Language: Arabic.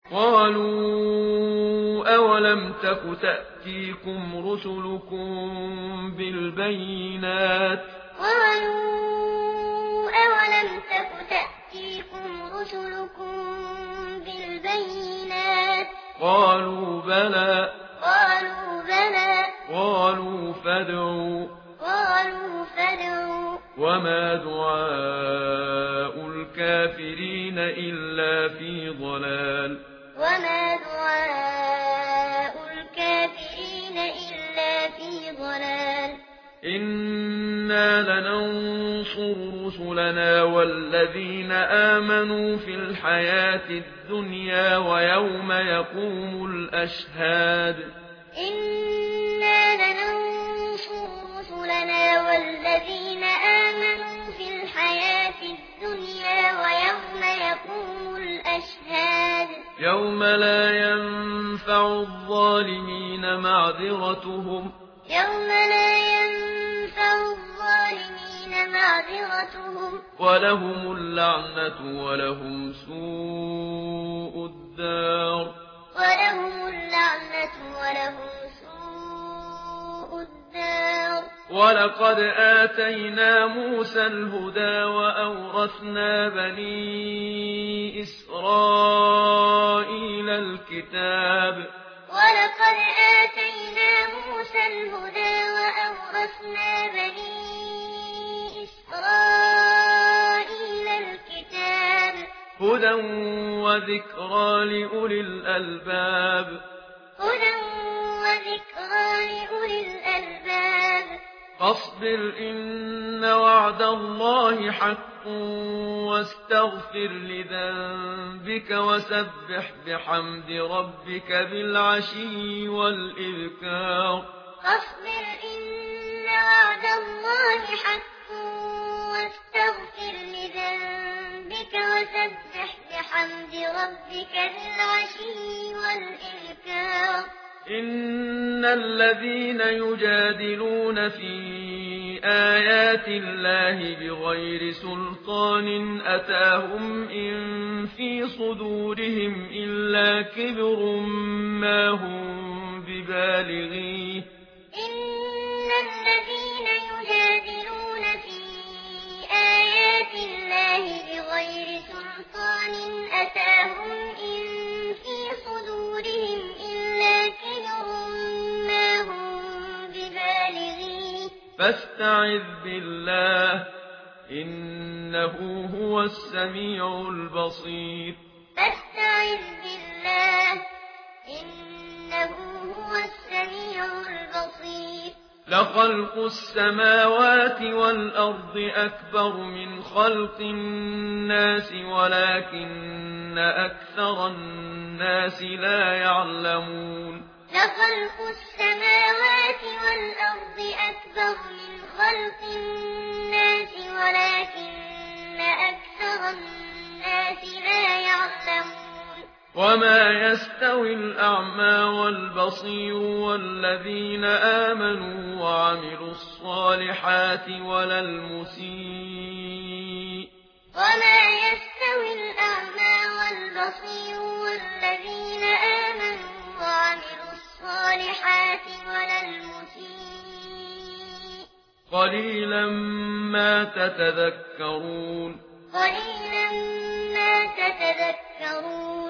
قالوا أولم تك تأتيكم رسلكم بالبينات قالوا أولم تك تأتيكم رسلكم بالبينات قالوا بلى قالوا فادعوا وما دعاء الكافرين إلا في ضلال إنا لننصر رسلنا والذين آمنوا في الحياة الدنيا ويوم يقوم الأشهاد إنا لننصر رسلنا والذين آمنوا في الحياة الدنيا ويوم يقوم الأشهاد يوم لا ينفع الظالمين معذرتهم ولهم اللعنة ولهم سوء الدار ولقد آتينا موسى الهدى وأورثنا بني إسرائيل الكتاب هدى وذكرى لأولي الألباب فاصبر إن وعد الله حق واستغفر لذنبك وسبح بحمد ربك بالعشي والإبكار فاصبر إن وعد الله حق واستغفر لذنبك وسبح بحمد ربك بالعشي والإبكار إن الذين يجادلون في آيات الله بغير سلطان أتاهم إن في صدورهم إلا كبر ما هم ببالغيه إن الذين يجادلون في آيات الله بغير سلطان أتاهم إن في صدورهم إلا كبر ما هم ببالغيه فاستعذ بالله إنه هو السميع البصير فاستعذ بالله إنه هو السميع البصير لخلق السماوات والأرض أكبر من خلق الناس ولكن أكثر الناس لا يعلمون لخلق السماوات والأرض أكبر من خلق الناس ولكن أكثر الناس لا يعلمون وما يستوي الأعمى والبصير والذين آمنوا وعملوا الصالحات ولا المسيء وما يستوي الأعمى والبصير والذين آمنوا وعملوا الصالحات ولا المسيء قليلا ما تتذكرون قليلا ما تتذكرون